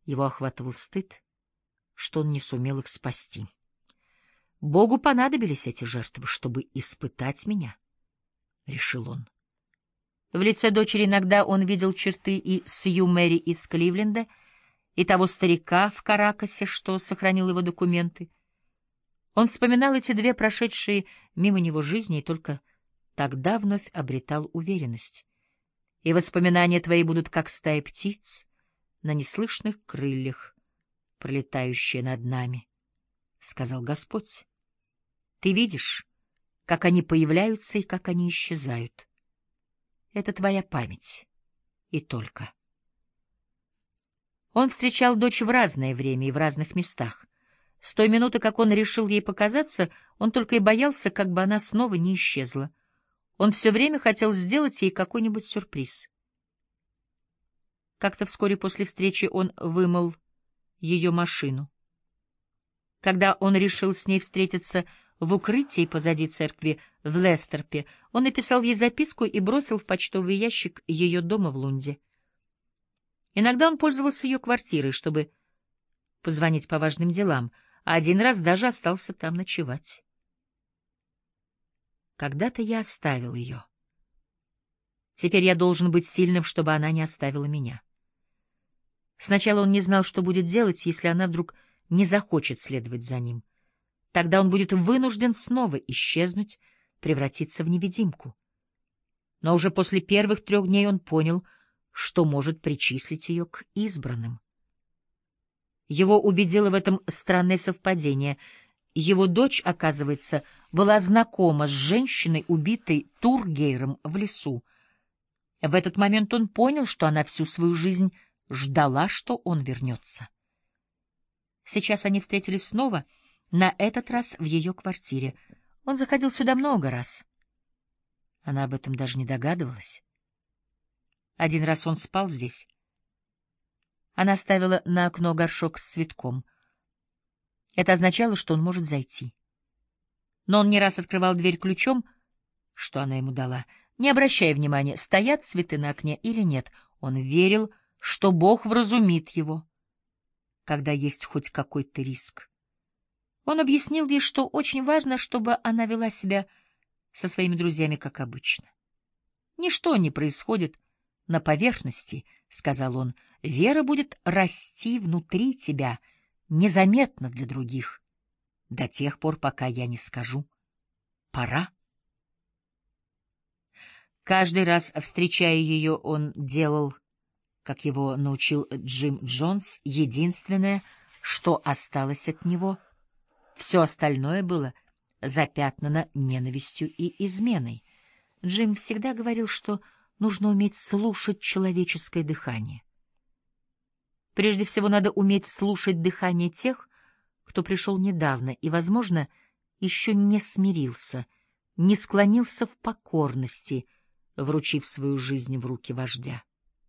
Его охватывал стыд, что он не сумел их спасти. Богу понадобились эти жертвы, чтобы испытать меня, — решил он. В лице дочери иногда он видел черты и Сью Мэри из Кливленда, и того старика в Каракасе, что сохранил его документы. Он вспоминал эти две прошедшие мимо него жизни и только тогда вновь обретал уверенность. И воспоминания твои будут как стая птиц на неслышных крыльях, пролетающие над нами, — сказал Господь. Ты видишь, как они появляются и как они исчезают. Это твоя память. И только. Он встречал дочь в разное время и в разных местах. С той минуты, как он решил ей показаться, он только и боялся, как бы она снова не исчезла. Он все время хотел сделать ей какой-нибудь сюрприз. Как-то вскоре после встречи он вымыл ее машину. Когда он решил с ней встретиться в укрытии позади церкви в Лестерпе, он написал ей записку и бросил в почтовый ящик ее дома в Лунде. Иногда он пользовался ее квартирой, чтобы позвонить по важным делам, а один раз даже остался там ночевать. Когда-то я оставил ее. Теперь я должен быть сильным, чтобы она не оставила меня. Сначала он не знал, что будет делать, если она вдруг не захочет следовать за ним. Тогда он будет вынужден снова исчезнуть, превратиться в невидимку. Но уже после первых 3 дней он понял, что может причислить ее к избранным. Его убедило в этом странное совпадение. Его дочь, оказывается, была знакома с женщиной, убитой Тургейром в лесу. В этот момент он понял, что она всю свою жизнь ждала, что он вернется. Сейчас они встретились снова, на этот раз в ее квартире. Он заходил сюда много раз. Она об этом даже не догадывалась. Один раз он спал здесь. Она ставила на окно горшок с цветком. Это означало, что он может зайти. Но он не раз открывал дверь ключом, что она ему дала, не обращая внимания, стоят цветы на окне или нет. Он верил, что Бог вразумит его, когда есть хоть какой-то риск. Он объяснил ей, что очень важно, чтобы она вела себя со своими друзьями как обычно. Ничто не происходит на поверхности, — сказал он, — вера будет расти внутри тебя, незаметно для других, до тех пор, пока я не скажу «пора». Каждый раз, встречая ее, он делал, как его научил Джим Джонс, единственное, что осталось от него. Все остальное было запятнано ненавистью и изменой. Джим всегда говорил, что нужно уметь слушать человеческое дыхание. Прежде всего, надо уметь слушать дыхание тех, кто пришел недавно и, возможно, еще не смирился, не склонился в покорности, вручив свою жизнь в руки вождя.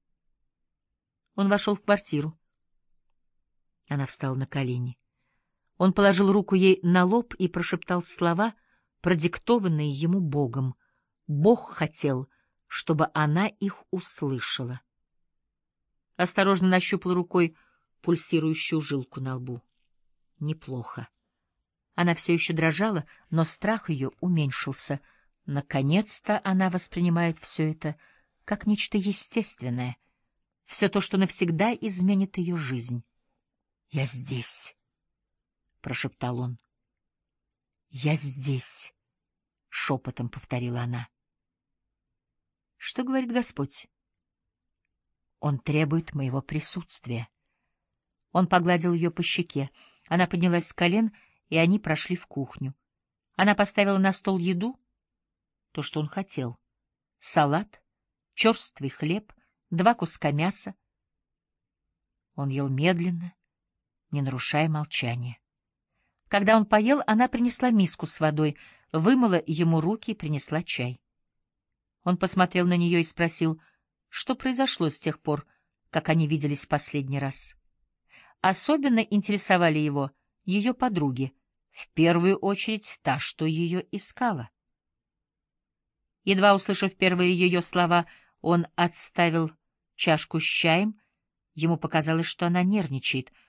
Он вошел в квартиру. Она встала на колени. Он положил руку ей на лоб и прошептал слова, продиктованные ему Богом. Бог хотел, чтобы она их услышала. Осторожно нащупал рукой пульсирующую жилку на лбу. Неплохо. Она все еще дрожала, но страх ее уменьшился. Наконец-то она воспринимает все это как нечто естественное, все то, что навсегда изменит ее жизнь. «Я здесь», — прошептал он. «Я здесь», — шепотом повторила она. Что говорит Господь? Он требует моего присутствия. Он погладил ее по щеке. Она поднялась с колен, и они прошли в кухню. Она поставила на стол еду, то, что он хотел. Салат, черствый хлеб, 2 куска мяса. Он ел медленно, не нарушая молчания. Когда он поел, она принесла миску с водой, вымыла ему руки и принесла чай. Он посмотрел на нее и спросил, что произошло с тех пор, как они виделись в последний раз. Особенно интересовали его ее подруги, в первую очередь та, что ее искала. Едва услышав первые ее слова, он отставил чашку с чаем, Ему показалось, что она нервничает.